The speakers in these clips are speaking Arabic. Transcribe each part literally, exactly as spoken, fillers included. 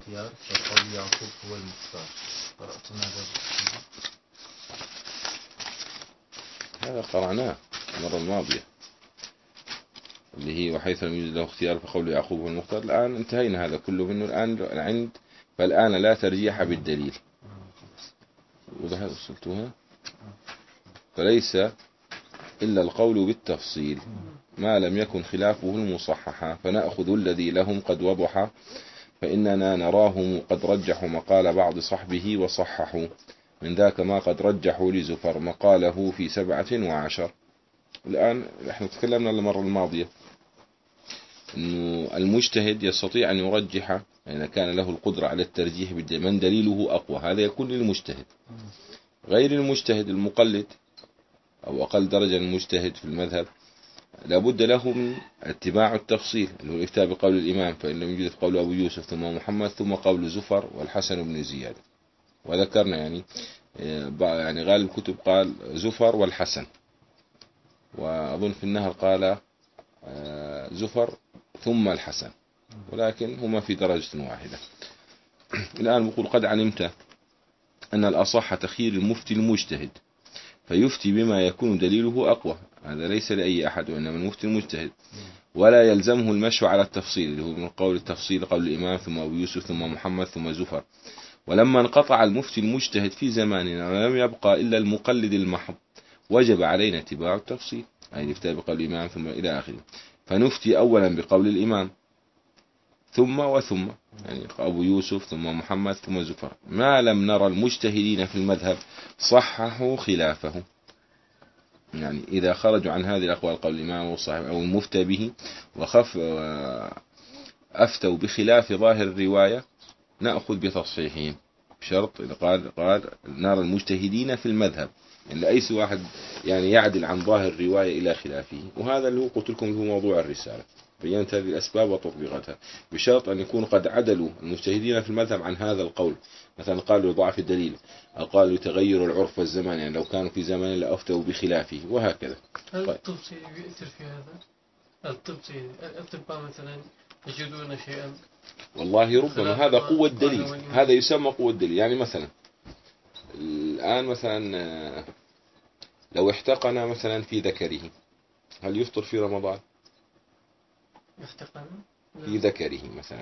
الاختيار فقول يعقوب هو المختار. قرأت هذا؟ هذا قرأناه المرة الماضية اللي هي وحيث لم يوجد له اختيار فقول يعقوب هو المختار. الآن انتهينا هذا كله منه. الآن عند فالآن لا ترجيح بالدليل. وصلتوها. فليس إلا القول بالتفصيل ما لم يكن خلافه المصححا، فنأخذ الذي لهم قد وضح، فإننا نراهم قد رجحوا مقال بعض صحبه وصححوا، من ذاك ما قد رجحوا لزفر مقاله في سبعة وعشر. الآن نحن تكلمنا المرة الماضية أنه المجتهد يستطيع أن يرجح يعني كان له القدرة على الترجيح من دليله أقوى، هذا يكون للمجتهد. غير المجتهد المقلد أو أقل درجة المجتهد في المذهب لابد له من اتباع التفصيل اللي هو الإفتاء بقول الإمام، فإن لم يوجد قول أبو يوسف ثم محمد ثم قول زفر والحسن بن زياد. وذكرنا يعني يعني غالب الكتب قال زفر والحسن، وأظن في النهر قال زفر ثم الحسن، ولكن هما في درجة واحدة. الآن بقول قد علمت أن الأصح تخيير المفتي المجتهد فيفتي بما يكون دليله أقوى، هذا ليس لأي أحد وإنما المفتي المجتهد، ولا يلزمه المشي على التفصيل اللي هو من قول التفصيل قول الإمام ثم أبو يوسف ثم محمد ثم زفر. ولما انقطع المفتي المجتهد في زماننا ولم يبقى إلا المقلد المحض وجب علينا اتباع التفصيل، أي الافتاء بقول الإمام ثم إلى آخره. فنفتي أولا بقول الإمام ثم وثم يعني أبو يوسف ثم محمد ثم زفر، ما لم نرى المجتهدين في المذهب صححوا خلافه. يعني إذا خرجوا عن هذه الأقوال قول الإمام والصاحب أو المفتى به وخف أفتوا بخلاف ظاهر الرواية نأخذ بتصحيحهم، بشرط إذا قال قال نرى المجتهدين في المذهب، يعني لأيس واحد يعني يعدل عن ظاهر الرواية إلى خلافه. وهذا اللي هو قلت لكم هو موضوع الرسالة، بينت هذه الأسباب وتطبيقاتها، بشرط أن يكون قد عدلوا المجتهدين في المذهب عن هذا القول. مثلا قالوا ضعف الدليل أو قالوا تغير العرف والزمان، يعني لو كانوا في زمان لأفتوا بخلافه وهكذا. هل الطبسي يؤثر في هذا؟ الطبسي الأطباء مثلا يجدون شيئا؟ والله ربما هذا قوة دليل، هذا يسمى قوة دليل. يعني مثلا الآن مثلا لو احتقن مثلا في ذكره هل يفطر في رمضان؟ يحتقن في ذكره مثلا،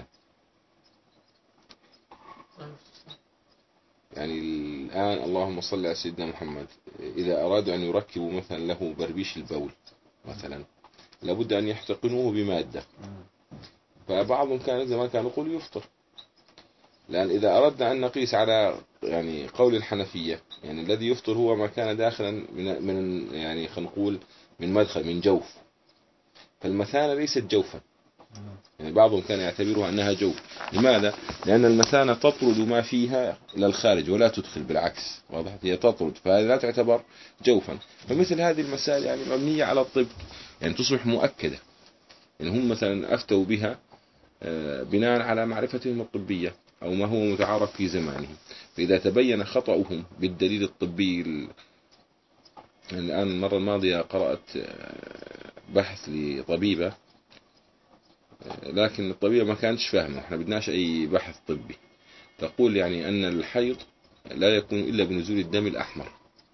يعني الآن اللهم صل على سيدنا محمد، إذا أرادوا أن يركبوا مثلا له بربيش البول مثلا لابد أن يحتقنوه بمادة، فبعضهم كان زمان كان يقول يفطر. لأن إذا أردنا أن نقيس على يعني قول الحنفية يعني الذي يفطر هو ما كان داخلا من من يعني خلينا نقول من مدخل من جوف، فالمثانة ليست جوفا، يعني بعضهم كان يعتبرها أنها جوف. لماذا؟ لأن المثانة تطرد ما فيها إلى الخارج ولا تدخل، بالعكس واضح هي تطرد، فهذه لا تعتبر جوفا. فمثل هذه المسائل يعني مبنية على الطب يعني تصبح مؤكدة، يعني هم مثلا أفتوا بها بناء على معرفتهم الطبية أو ما هو متعارف في زمانهم. فإذا تبين خطأهم بالدليل الطبي، الآن المرة الماضية قرأت بحث لطبيبة لكن الطبيبة ما كانتش فاهمة، احنا بدناش أي بحث طبي، تقول يعني أن الحيض لا يكون إلا بنزول الدم الأحمر،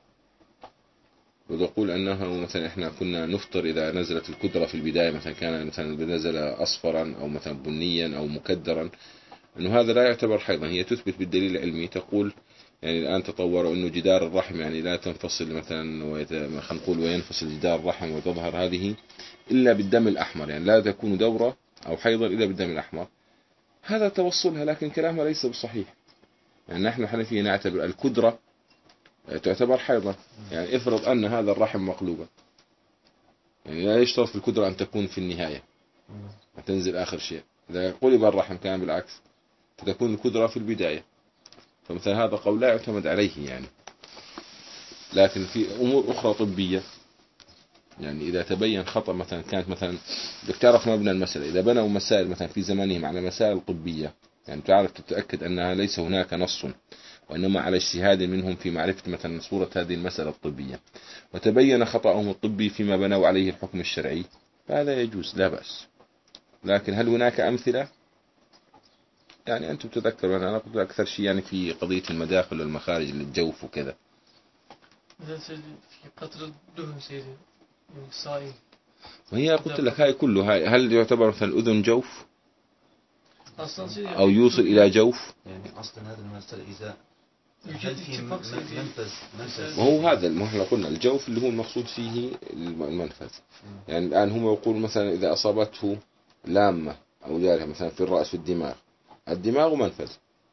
وتقول أنه مثلا إحنا كنا نفطر إذا نزلت الكدرة في البداية، مثلا كان مثلا نزل أصفرا أو مثلا بنيا أو مكدرا، أنه هذا لا يعتبر حيضا. هي تثبت بالدليل العلمي، تقول يعني الآن تطوروا أنه جدار الرحم يعني لا تنفصل مثلا خلينا نقول وينفصل جدار الرحم وتظهر هذه إلا بالدم الأحمر، يعني لا تكون دورة أو حيضا إلا بالدم الأحمر. هذا توصلها، لكن كلامها ليس بصحيح. يعني نحن حنفية نعتبر الكدرة تعتبر حيضا، يعني افرض أن هذا الرحم مقلوبا، يعني لا يشترط في الكدرة أن تكون في النهاية تنزل آخر شيء، إذا قلب الرحم كان بالعكس فتكون الكدرة في البداية. فمثلا هذا قول لا يعتمد عليه يعني. لكن في أمور أخرى طبية يعني إذا تبين خطأ، مثلا كانت مثلا بدك تعرف مبنى المسألة، إذا بنوا مسائل مثلا في زمانهم على مسائل طبية يعني تعرف تتأكد أنها ليس هناك نص وإنما على اجتهاد منهم في معرفة مثلا صورة هذه المسألة الطبية، وتبين خطأهم الطبي فيما بنوا عليه الحكم الشرعي، فهذا يجوز لا بأس. لكن هل هناك أمثلة؟ يعني أنتم تتذكروا، أنا قلت أكثر شيء يعني في قضية المداخل والمخارج للجوف وكذا. مثلا سيدي في قطر الدهن سيدي الصائم. وهي قلت لك هاي كله، هاي هل يعتبر مثلا الأذن جوف أصلا سيدي أو يوصل إلى جوف؟ يعني أصلا هذا المسألة إذا يوجد هل في اتفاق سيدي. منفذ منفذ وهو هذا ما احنا قلنا الجوف اللي هو المقصود فيه المنفذ. يعني الآن هم يقول مثلا إذا أصابته لامة أو جارحة مثلا في الرأس في الدماغ، الدماغ منفذ،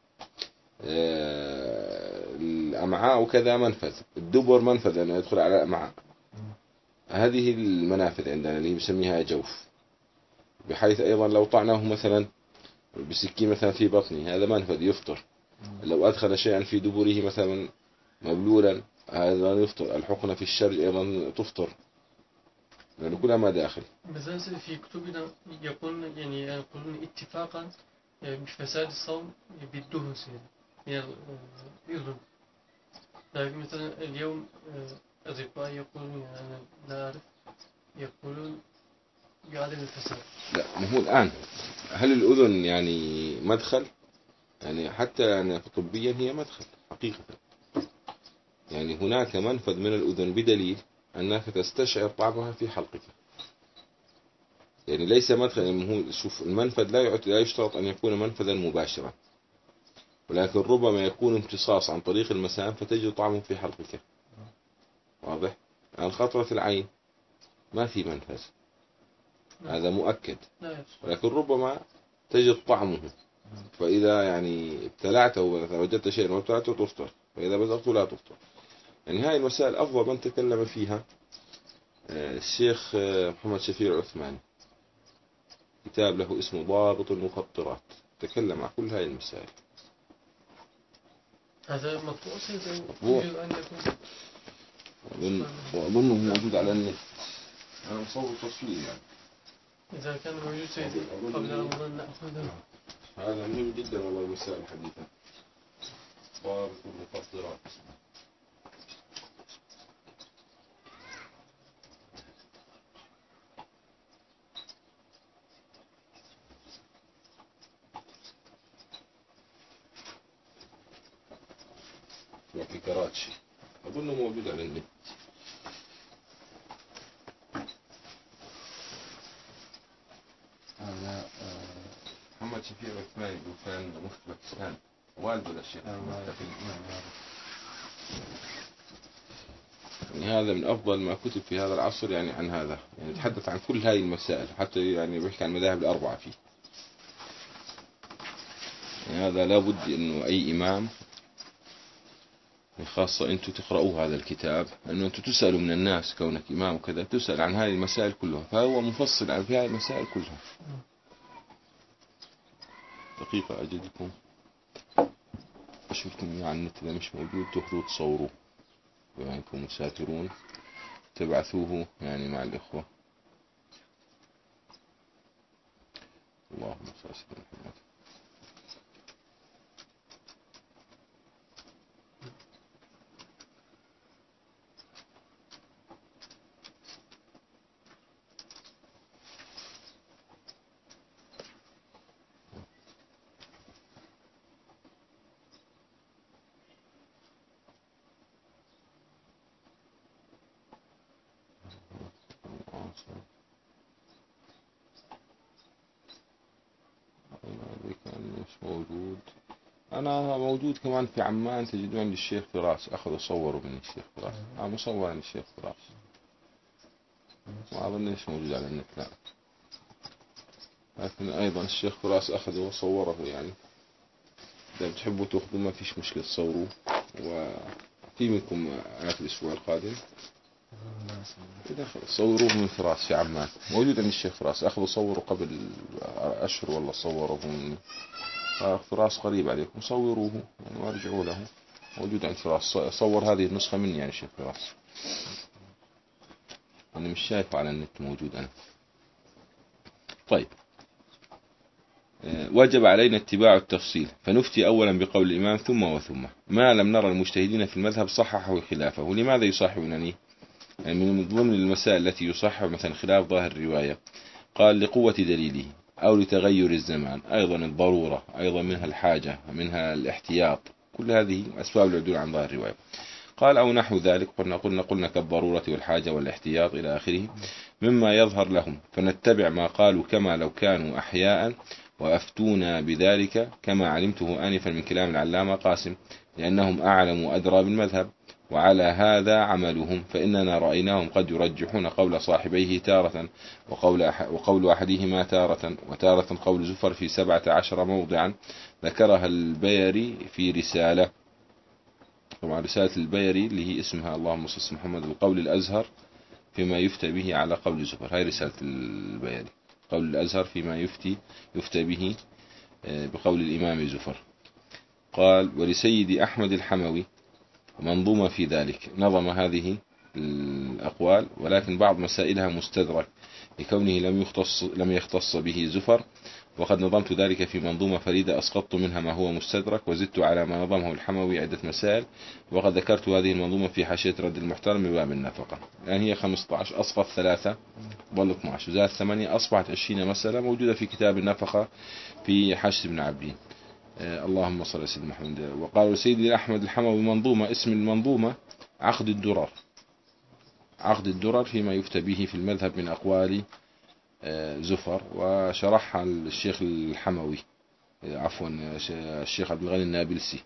آه، الأمعاء وكذا منفذ، الدبر منفذ لأنه يدخل على الأمعاء. هذه المنافذ عندنا اللي بسميها جوف. بحيث أيضا لو طعناه مثلا بسكين مثلا في بطنه هذا منفذ يفطر. لو أدخل شيئا في دبره مثلا مبلولا هذا يفطر. الحقنة في الشرج أيضا تفطر لأنه كلها ما داخل. مثلا سيدي في كتبنا يقولون يعني يقولون اتفاقا بفساد الصوم بالدهن سيدي من الأذن. لكن مثلا اليوم الأطباء يقولون يعني أنا لا أعرف يقولون بعدم الفساد. لا، ما هو الآن هل الأذن يعني مدخل؟ يعني حتى يعني طبيا هي مدخل حقيقة. يعني هناك منفذ من الأذن بدليل أنك تستشعر طعمها في حلقك. يعني ليس مدخل، يعني هو شوف المنفذ لا لا يشترط أن يكون منفذا مباشرا، ولكن ربما يكون امتصاص عن طريق المسام فتجد طعمه في حلقك. واضح؟ يعني خطرة العين ما في منفذ، هذا مؤكد، ولكن ربما تجد طعمه. فإذا يعني ابتلعته وجدت شيئا وابتلعته تفطر، فإذا بزغته لا تفطر. يعني هاي المسائل أفضل من تكلم فيها الشيخ محمد شفيع العثماني، كتاب له اسمه ضابط المفطرات، تكلم عن كل هاي المسائل. هذا مطبوع سيدي يوجد أن يكون، وأظنه موجود على النت. أنا مصور تصوير يعني. إذا كان موجود سيدي قبل رمضان نأخذه. هذا مهم جدا والله المسائل الحديثة. ضابط المفطرات. في كراتشي، أظنه موجود على النت. هذا محمد شفيع العثماني كان مفتي باكستان، والده للشيخ. يعني هذا من أفضل ما كتب في هذا العصر يعني عن هذا، يعني يتحدث عن كل هذه المسائل، حتى يعني بيحكي عن المذاهب الأربعة فيه. يعني هذا لابد إنه أي إمام، خاصة أنتم تقرأوا هذا الكتاب، أنه أنتم تسألوا من الناس كونك إمام وكذا، تسأل عن هذه المسائل كلها، فهو مفصل عن هذه المسائل كلها. دقيقة أجدكم أشوفكم عن النت، إذا مش موجود تأخذوا تصوروه بما أنكم مسافرون، تبعثوه يعني مع الإخوة. اللهم صل على سيدنا محمد. موجود، أنا موجود كمان في عمان، تجدون عند الشيخ فراس، أخذوا صوروا من الشيخ فراس. أنا مصور عن الشيخ فراس، ما أظنش موجود على النت لا، لكن أيضا الشيخ فراس أخذه وصوره. يعني إذا بتحبوا تأخذوا ما فيش مشكلة تصوروه، وفي منكم آخر الأسبوع القادم إذا صوروه من فراس في عمان، موجود عند الشيخ فراس، أخذوا صوروا قبل أشهر والله صوروه مني. فراس قريب عليكم، صوروه يعني وارجعوا له، موجود عند فراس. صور هذه النسخة مني يعني شيخ فراس، أنا مش شايفه على النت موجود أنا. طيب، وجب علينا اتباع التفصيل، فنفتي أولا بقول الإمام ثم وثم، ما لم نرى المجتهدين في المذهب صححه خلافه. لماذا يصاحبنني؟ يعني من ضمن المسائل التي يصحح مثلا خلاف ظاهر الرواية، قال لقوة دليله، أو لتغير الزمان، أيضا الضرورة، أيضا منها الحاجة، منها الاحتياط، كل هذه أسباب العدول عن ظاهر الرواية. قال أو نحو ذلك، قلنا قلنا قلنا كالضرورة والحاجة والاحتياط إلى آخره مما يظهر لهم، فنتبع ما قالوا كما لو كانوا أحياء، وأفتونا بذلك كما علمته آنفا من كلام العلامة قاسم، لأنهم أعلم وأدرى بالمذهب، وعلى هذا عملهم، فإننا رأيناهم قد يرجحون قول صاحبيه تارة، وقول, أح وقول أحدهما تارة، وتارة قول زفر في سبعة عشر موضعا ذكرها البيري في رسالة. طبعا رسالة البيري اللي هي اسمها اللهم صل محمد القول الأزهر فيما يفتى به على قول زفر، هاي رسالة البيري، قول الأزهر فيما يفتي يفتى به بقول الإمام زفر. قال ولسيدي أحمد الحموي منظومة في ذلك، نظم هذه الأقوال ولكن بعض مسائلها مستدرك لكونه لم يختص, لم يختص به زفر، وقد نظمت ذلك في منظومة فريدة أسقطت منها ما هو مستدرك وزدت على ما نظمه الحموي عدة مسائل، وقد ذكرت هذه المنظومة في حاشية رد المحترم بباب النفقة. الآن هي خمسة عشر، أسقط ثلاثة ظل اثني عشر، وزاد ثمانية، أصبحت عشرين مسألة موجودة في كتاب النفقة في حاشية ابن عبدين. آه اللهم صل على سيدنا محمد. وقالوا سيدي أحمد الحموي منظومة، اسم المنظومة عقد الدرر، عقد الدرر فيما يفتى به في المذهب من أقوال زفر، وشرحها الشيخ الحموي عفوا الشيخ عبد الغني النابلسي،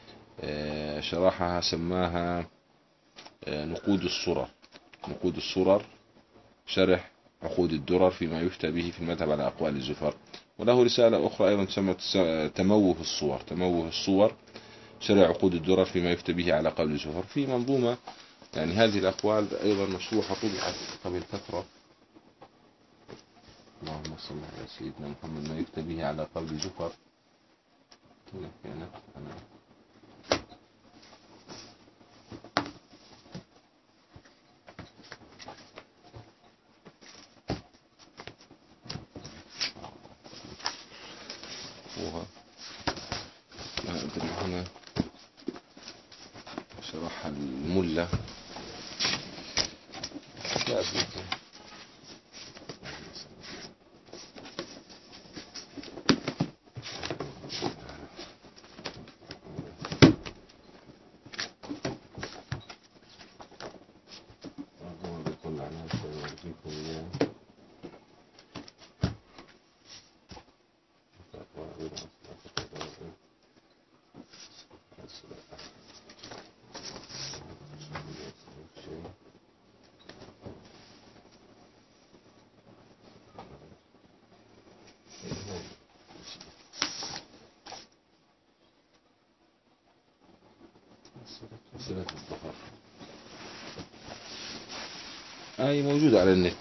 شرحها سماها نقود الصرر، نقود الصرر شرح عقود الدرر فيما يفتى به في المذهب على أقوال زفر. وله رسالة أخرى أيضا تسمى تموه الصور، تموه الصور شرح عقود الدرر فيما يفتى به على قول زفر، في منظومة. يعني هذه الأقوال أيضا مشروحة طبعت قبل فترة، اللهم صل على سيدنا محمد، ما يفتى به على قول زفر كانت أنا ما أدري هنا شرح الملة لا أدري هاي موجودة على النت،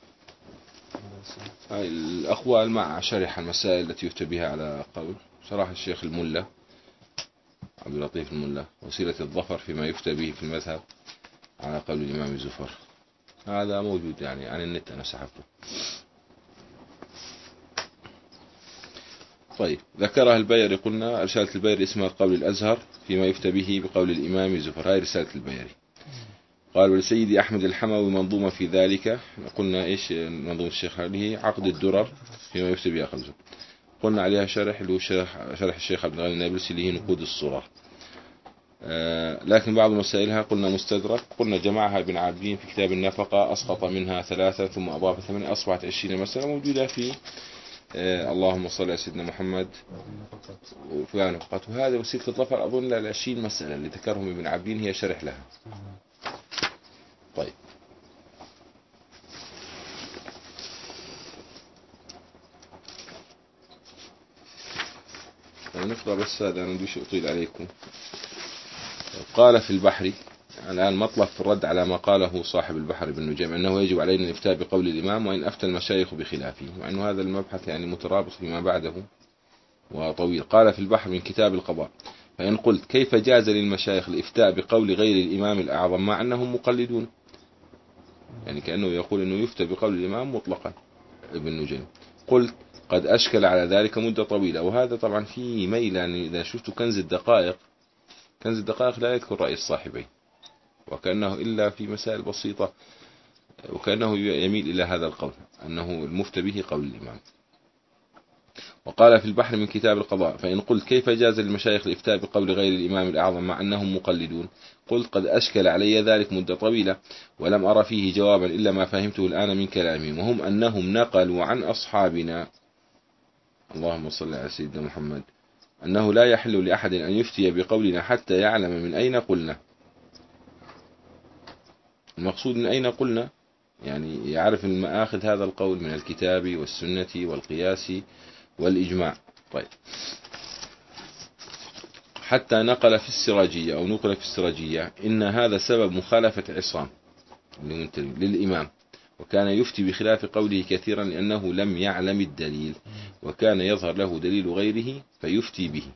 هاي الأقوال مع شرح المسائل التي يفتى بها على قول، شرح الشيخ الملة عبد اللطيف الملة وسيلة الظفر فيما يفتى به في المذهب على قول الإمام زفر، هذا موجود يعني على النت أنا سحبته. طيب ذكرها البيري، قلنا رسالة البيري اسمها قول الأزهر فيما يفتى به بقول الإمام زفر، هاي رسالة البيري. قال ولسيدي أحمد الحموي منظومة في ذلك، قلنا إيش منظومة الشيخ هذه عقد الدرر فيما يفتى بها قول زفر، قلنا عليها شرح اللي هو شرح, شرح الشيخ عبد الغني النابلسي اللي هي نقود الصرر. آه لكن بعض مسائلها قلنا مستدرك، قلنا جمعها ابن عابدين في كتاب النفقة، أسقط منها ثلاثة ثم أضاف ثمانية، أصبحت عشرين مسألة موجودة في آه اللهم صل على سيدنا محمد وفي نفقات. وهذا وسيلة الظفر أظن العشرين مسألة اللي ذكرهم ابن عابدين هي شرح لها. طيب نقرأ بس هذا، أنا بديش أطيل عليكم. قال في البحر، الآن مطلب في الرد على ما قاله صاحب البحر بن نجيم أنه يجب علينا الإفتاء بقول الإمام وإن أفتى المشايخ بخلافه، مع أنه هذا المبحث يعني مترابط فيما بعده وطويل. قال في البحر من كتاب القضاء فإن قلت كيف جاز للمشايخ الإفتاء بقول غير الإمام الأعظم مع أنهم مقلدون، يعني كأنه يقول أنه يفتى بقول الإمام مطلقا ابن نجيم. قلت قد أشكل على ذلك مدة طويلة، وهذا طبعا فيه ميل، يعني إذا شفت كنز الدقائق، كنز الدقائق لا يذكر رأي الصاحبين، وكأنه إلا في مسائل بسيطة، وكأنه يميل إلى هذا القول أنه المفتى به قول الإمام. وقال في البحر من كتاب القضاء: فإن قلت كيف جاز للمشايخ الإفتاء بقول غير الإمام الأعظم مع أنهم مقلدون؟ قلت قد أشكل علي ذلك مدة طويلة ولم أرى فيه جوابا إلا ما فهمته الآن من كلامهم، وهم أنهم نقلوا عن أصحابنا، اللهم صل على سيدنا محمد، أنه لا يحل لأحد أن يفتي بقولنا حتى يعلم من أين قلنا. المقصود من أين قلنا يعني يعرف المآخذ هذا القول من الكتاب والسنة والقياس والإجماع. طيب، حتى نقل في السراجية أو نقل في السراجية إن هذا سبب مخالفة عصام للإمام، وكان يفتي بخلاف قوله كثيرا لأنه لم يعلم الدليل، وكان يظهر له دليل غيره فيفتي به.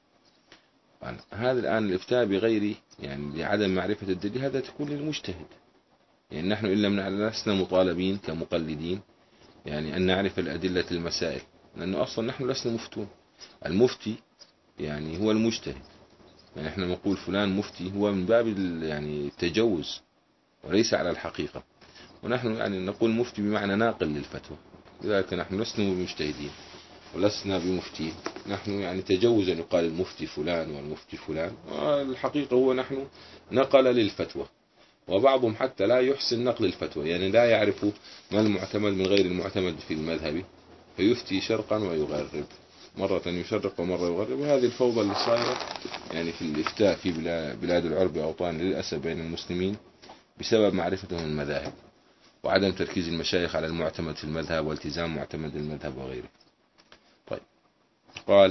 هذا الآن الإفتاء بغير يعني لعدم معرفة الدليل هذا تكون للمجتهد، يعني نحن إن لم نعلم لسنا مطالبين كمقلدين يعني أن نعرف الأدلة المسائل، لأنه أصلا نحن لسنا مفتون. المفتي يعني هو المجتهد، يعني احنا نقول فلان مفتي هو من باب يعني التجوز وليس على الحقيقة، ونحن يعني نقول مفتي بمعنى ناقل للفتوى، لذلك نحن لسنا مجتهدين ولسنا بمفتين، نحن يعني تجوزا يقال المفتي فلان والمفتي فلان، والحقيقة هو نحن نقل للفتوى. وبعضهم حتى لا يحسن نقل الفتوى، يعني لا يعرف ما المعتمد من غير المعتمد في المذهب، فيفتي شرقا ويغرب، مرة يشرق ومرة يغرب. وهذه الفوضى اللي صايرة يعني في الإفتاء في بلاد العرب أوطان للأسف بين المسلمين بسبب معرفتهم المذاهب وعدم تركيز المشايخ على المعتمد في المذهب والتزام معتمد المذهب وغيره. طيب، قال: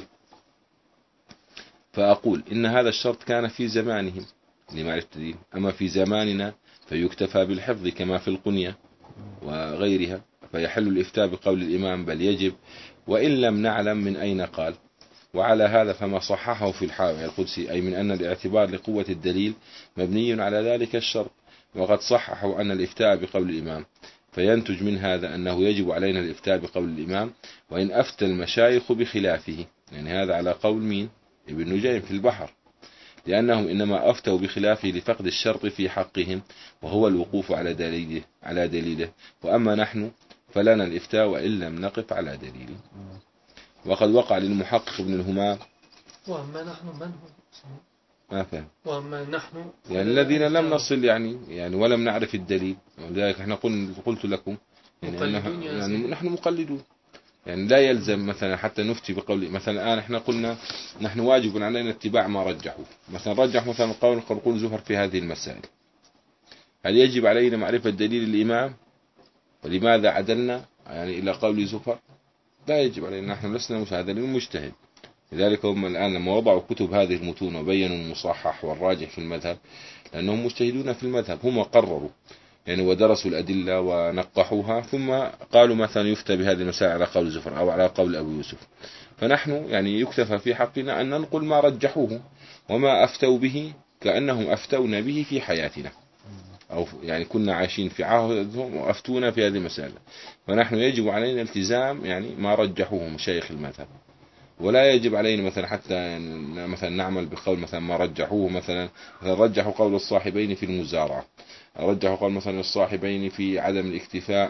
فأقول إن هذا الشرط كان في زمانهم لمعرفة الدين، أما في زماننا فيكتفى بالحفظ كما في القنية وغيرها، فيحل الإفتاء بقول الإمام بل يجب وإن لم نعلم من أين قال. وعلى هذا فما صححه في الحاوي القدسي، أي من أن الاعتبار لقوة الدليل مبني على ذلك الشرط، وقد صححوا أن الإفتاء بقول الإمام، فينتج من هذا أنه يجب علينا الإفتاء بقول الإمام وإن أفتى المشايخ بخلافه. يعني هذا على قول مين؟ ابن نجيم في البحر، لأنهم إنما أفتوا بخلافه لفقد الشرط في حقهم وهو الوقوف على دليله على دليله، وأما نحن فلنا الإفتاء وإن لم نقف على دليله. وقد وقع للمحقق ابن الهمام: وأما نحن من هم؟ ما فهم. وأما نحن يعني الذين لم نصل يعني يعني ولم نعرف الدليل، ولذلك احنا قلت لكم يعني, يعني, يعني نحن مقلدون، يعني لا يلزم مثلا حتى نفتي بقول مثلا الآن احنا قلنا نحن واجب علينا اتباع ما رجحوا، مثلا رجح مثلا قول قول زفر في هذه المسائل، هل يجب علينا معرفة دليل الإمام ولماذا عدلنا يعني إلى قول زفر؟ لا يجب علينا، نحن لسنا مساعدين للمجتهد. لذلك هم الآن لما وضعوا كتب هذه المتون وبينوا المصحح والراجح في المذهب، لأنهم مجتهدون في المذهب، هم قرروا يعني ودرسوا الأدلة ونقحوها، ثم قالوا مثلا يفتى بهذه المسائل على قول زفر أو على قول أبو يوسف، فنحن يعني يكتفى في حقنا أن ننقل ما رجحوه وما أفتوا به كأنهم أفتونا به في حياتنا، أو يعني كنا عايشين في عهدهم وأفتونا في هذه المسائل، فنحن يجب علينا التزام يعني ما رجحوه مشايخ المذهب، ولا يجب علينا مثلا حتى يعني مثلا نعمل بقول مثلا ما رجحوه، مثلا رجحوا قول الصاحبين في المزارعة، رجحوا قول مثلا الصاحبين في عدم الاكتفاء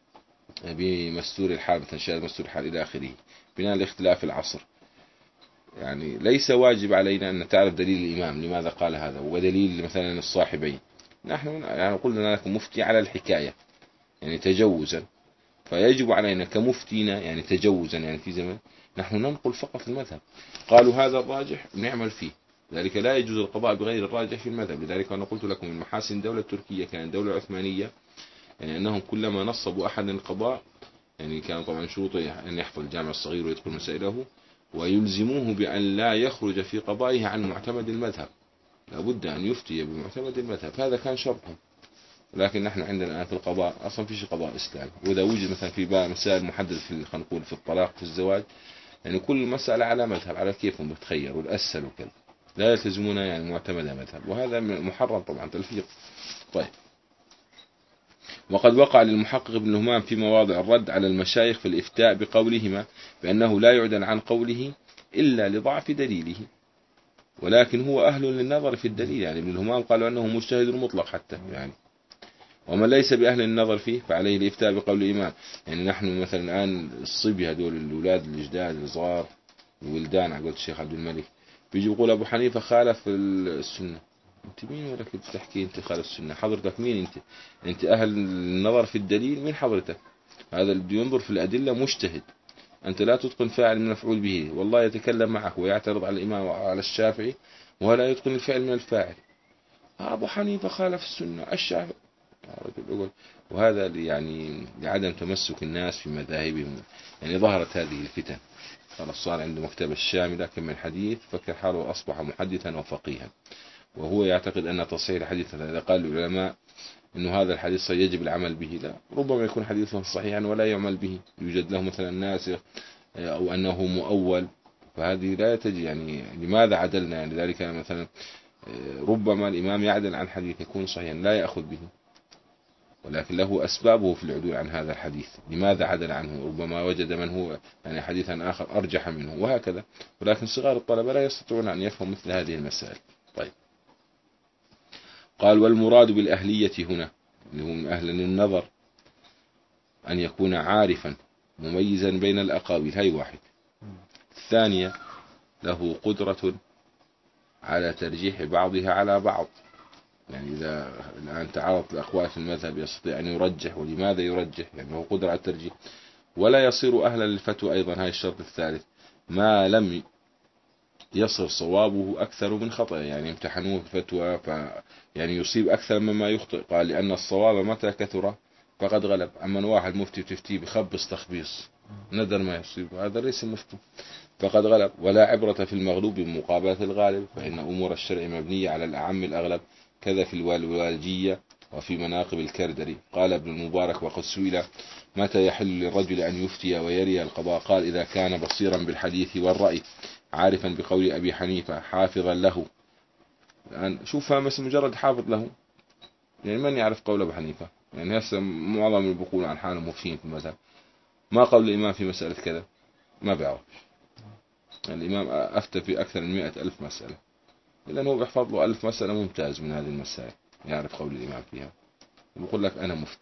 بمستور الحال، مثلا شاهد مستور الحال إلى آخره، بناء الاختلاف العصر. يعني ليس واجب علينا أن تعرف دليل الإمام لماذا قال هذا ودليل مثلا الصاحبين، نحن يعني قلنا لكم مفتي على الحكاية يعني تجوزا، فيجب علينا كمفتينا يعني تجوزا يعني في زمن نحن ننقل فقط المذهب، قالوا هذا الراجح نعمل فيه، ذلك لا يجوز القضاء بغير الراجح في المذهب. لذلك أنا قلت لكم من محاسن الدولة التركية كانت الدولة العثمانية يعني أنهم كلما نصبوا أحد القضاء يعني كان طبعا شروطه أن يحفظ الجامع الصغير ويدخل مسائله، ويلزموه بأن لا يخرج في قضائه عن معتمد المذهب، لابد أن يفتي بمعتمد المذهب، هذا كان شرطهم. لكن نحن عندنا الآن في القضاء أصلا فيش قضاء إسلامي، وإذا وجد مثلا في بقى مسائل محدد في خلينا نقول في الطلاق في الزواج يعني كل مسألة على مذهب على كيفهم بتخير والأسهل وكذا، لا يلتزمون يعني معتمد مذهب، وهذا محرم طبعا تلفيق. طيب، وقد وقع للمحقق ابن الهمام في مواضع الرد على المشايخ في الإفتاء بقولهما بأنه لا يعدل عن قوله إلا لضعف دليله، ولكن هو أهل للنظر في الدليل، يعني ابن الهمام قالوا أنه مجتهد مطلق حتى يعني، ومن ليس بأهل النظر فيه فعليه الإفتاء بقول الإمام. يعني نحن مثلا الآن الصبي هذول الأولاد الجداد الصغار الولدان على قول الشيخ عبد الملك بيجي يقول أبو حنيفة خالف السنة. أنت مين ولك بتحكي أنت خالف السنة؟ حضرتك مين أنت؟ أنت أهل النظر في الدليل؟ مين حضرتك؟ هذا اللي ينظر في الأدلة مجتهد. أنت لا تتقن فاعل من مفعول به، والله يتكلم معك ويعترض على الإمام وعلى الشافعي ولا يتقن الفعل من الفاعل. أبو حنيفة خالف السنة، الشافعي. وهذا يعني لعدم تمسك الناس في مذاهبهم. يعني ظهرت هذه الفتن، خلاص صار عنده مكتبة الشاملة كم من حديث، فكر حاله أصبح محدثا وفقيها، وهو يعتقد أن تصحيح الحديث إذا قال العلماء إنه هذا الحديث يجب العمل به، لا، ربما يكون حديثا صحيحا ولا يعمل به، يوجد له مثلا ناسخ أو أنه مؤول، فهذه لا تجي. يعني لماذا عدلنا؟ يعني ذلك مثلا ربما الإمام يعدل عن حديث يكون صحيحا لا يأخذ به، ولكن له أسبابه في العدول عن هذا الحديث. لماذا عدل عنه؟ ربما وجد من هو يعني حديثا آخر أرجح منه وهكذا. ولكن صغار الطلبة لا يستطيعون أن يفهموا مثل هذه المسائل. طيب، قال والمراد بالأهلية هنا اللي هم أهل النظر أن يكون عارفا مميزا بين الأقاويل، هاي واحد. الثانية له قدرة على ترجيح بعضها على بعض. يعني إذا الآن تعرض الأقوال في المذهب يستطيع أن يرجح، ولماذا يرجح؟ يعني هو قدرة على الترجيح. ولا يصير أهلا للفتوى أيضا، هاي الشرط الثالث، ما لم يصر صوابه أكثر من خطأ. يعني امتحنوه الفتوى ف يعني يصيب أكثر مما يخطئ، قال لأن الصواب متى كثر فقد غلب. أما واحد مفتي تفتيه بخبص تخبيص ندر ما يصيب، هذا ليس مفتي فقد غلب. ولا عبرة في المغلوب بمقابلة الغالب، فإن أمور الشرع مبنية على الأعم الأغلب، كذا في الوالجية وفي مناقب الكردري. قال ابن المبارك وقد سئل متى يحل للرجل أن يفتي ويري القضاء، قال إذا كان بصيرا بالحديث والرأي عارفا بقول أبي حنيفة حافظا له. الآن شوف بس مجرد حافظ له، يعني من يعرف قول أبي حنيفة؟ يعني هسه معظم اللي بيقولوا عن حالهم مفتين في المذهب، ما قول الإمام في مسألة كذا؟ ما بيعرف. يعني الإمام أفتى في أكثر من مئة ألف مسألة، إذن هو بيحفظ له ألف مسألة ممتاز من هذه المسائل يعرف قول الإمام فيها، ويقول لك أنا مفتي.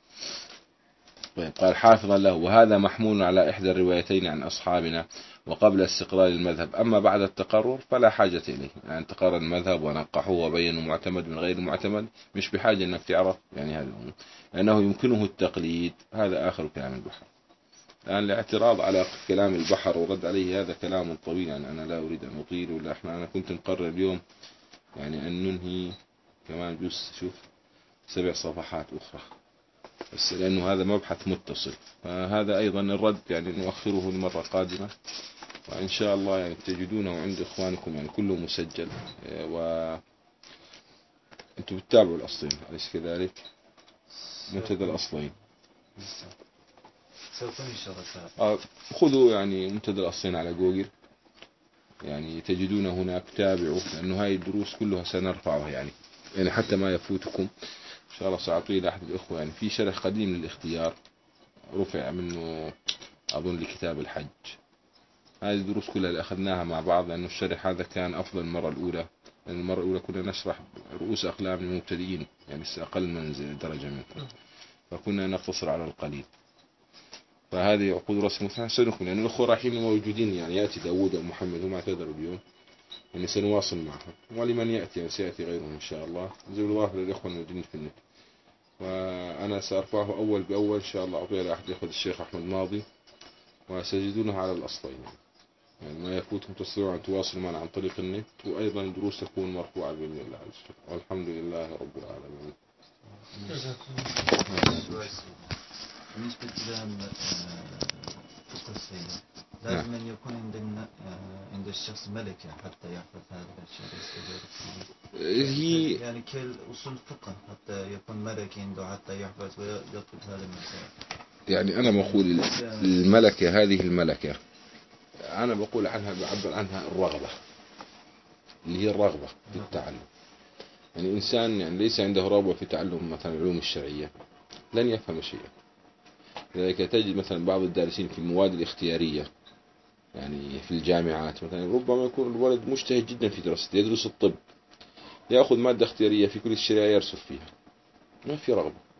طيب، قال حافظا له، وهذا محمول على إحدى الروايتين عن أصحابنا وقبل استقرار المذهب. أما بعد التقرر فلا حاجة إليه، يعني تقرر المذهب ونقحوه وبينوا معتمد من غير معتمد، مش بحاجة أنك تعرف يعني هذا، لأنه يمكنه التقليد. هذا آخر كلام البحر. الآن الاعتراض على كلام البحر ورد عليه هذا كلام طويل، يعني أنا لا أريد أن أطيل، ولا إحنا أنا كنت مقرر اليوم يعني أن ننهي كمان جزء شوف سبع صفحات أخرى، بس لأنه هذا مبحث متصل، فهذا أيضا الرد يعني نؤخره لمرة قادمة، وإن شاء الله يعني تجدونه عند إخوانكم يعني كله مسجل، وأنتم بتتابعوا الأصلين أليس كذلك؟ منتدى الأصلين سوف ننشر آه خذوا يعني منتدى الأصلين على جوجل، يعني تجدون هناك، تابعوا، لأنه هاي الدروس كلها سنرفعها يعني يعني حتى ما يفوتكم إن شاء الله. سأعطيه لأحد الإخوة، يعني في شرح قديم للاختيار رفع منه أظن لكتاب الحج. هذه الدروس كلها اللي أخذناها مع بعض، لأنه الشرح هذا كان أفضل المرة الأولى، لأن المرة الأولى كنا نشرح رؤوس أقلام للمبتدئين، يعني أقل من درجة منكم، فكنا نقتصر على القليل. فهذه عقود رسم سنكون، لأن الأخوة رايحين موجودين، يعني يأتي داود ومحمد هم اعتذروا اليوم، يعني سنواصل معهم، ولمن يأتي يعني سيأتي غيرهم إن شاء الله، زي الظاهر للإخوة الموجودين في النت. وأنا سأرفعه أول بأول إن شاء الله، أعطيه لأحد يأخذ الشيخ أحمد ماضي، وسيجدونه على الأصلين، يعني ما يفوتهم تستطيعوا أن تواصلوا معنا عن طريق النت، وأيضا الدروس تكون مرفوعة بإذن الله عز وجل، والحمد لله رب العالمين. بالنسبة لفقه السيد لازم أن يكون عند عند الشخص ملكة حتى يحفظ هذا الشيء. هي يعني كالأصول الفقه حتى يكون ملكي عنده حتى يحفظ ويضبط هذا المسائل. يعني أنا بقول الملكة، هذه الملكة أنا بقول عنها، بعبر عنها الرغبة، اللي هي الرغبة في التعلم. يعني إنسان يعني ليس عنده رغبة في تعلم مثلا العلوم الشرعية لن يفهم شيئا. لذلك تجد مثلا بعض الدارسين في المواد الاختيارية، يعني في الجامعات مثلا، ربما يكون الولد مجتهد جدا في دراسته، يدرس الطب، يأخذ مادة اختيارية في كل الشريعة يرسف فيها، ما في رغبة.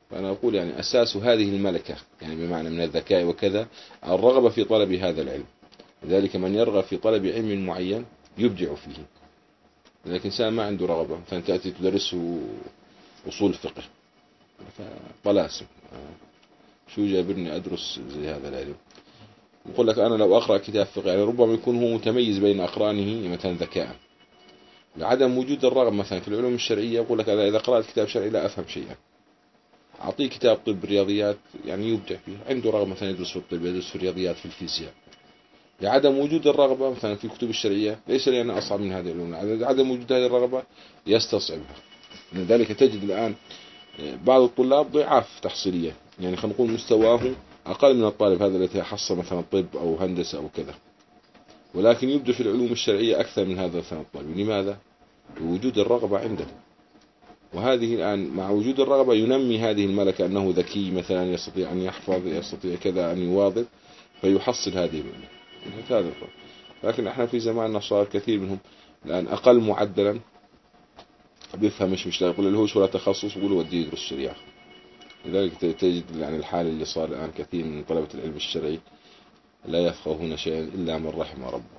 فأنا أقول يعني أساس هذه الملكة يعني بمعنى من الذكاء وكذا الرغبة في طلب هذا العلم. لذلك من يرغب في طلب علم معين يبدع فيه. لكن إنسان ما عنده رغبة مثلا تأتي تدرسه أصول فقه فطلاسم شو جابرني أدرس زي هذا العلم. يقول لك أنا لو أقرأ كتاب فقه يعني ربما يكون هو متميز بين أقرانه مثلا ذكاء لعدم وجود الرغبة مثلا في العلوم الشرعية. يقول لك أنا إذا قرأت كتاب شرعي لا أفهم شيئا. أعطيه كتاب طب رياضيات يعني يبدع فيه. عنده رغبة مثلا يدرس في الطب يدرس في الرياضيات في الفيزياء. لعدم وجود الرغبة مثلا في الكتب الشرعية ليس لأنها أصعب من هذه العلوم. عدم وجود هذه الرغبة يستصعبها. لذلك تجد الآن بعض الطلاب ضعاف تحصيلية يعني خلينا نقول مستواه أقل من الطالب هذا الذي حصل مثلا طب أو هندسة أو كذا ولكن يبدو في العلوم الشرعية أكثر من هذا مثلا الطالب. لماذا؟ وجود الرغبة عنده. وهذه الآن مع وجود الرغبة ينمي هذه الملكة أنه ذكي مثلا يستطيع أن يحفظ يستطيع كذا أن يواظب فيحصل هذه الملكة. هذا الفرق. لكن احنا في زماننا صار كثير منهم الآن أقل معدلا بيفهم مش مش يقول له شو تخصص يقول وديه يدرس الشريعة. لذلك تجد يعني الحال اللي صار الآن كثير من طلبة العلم الشرعي لا يفقهون شيئا إلا من رحم ربه.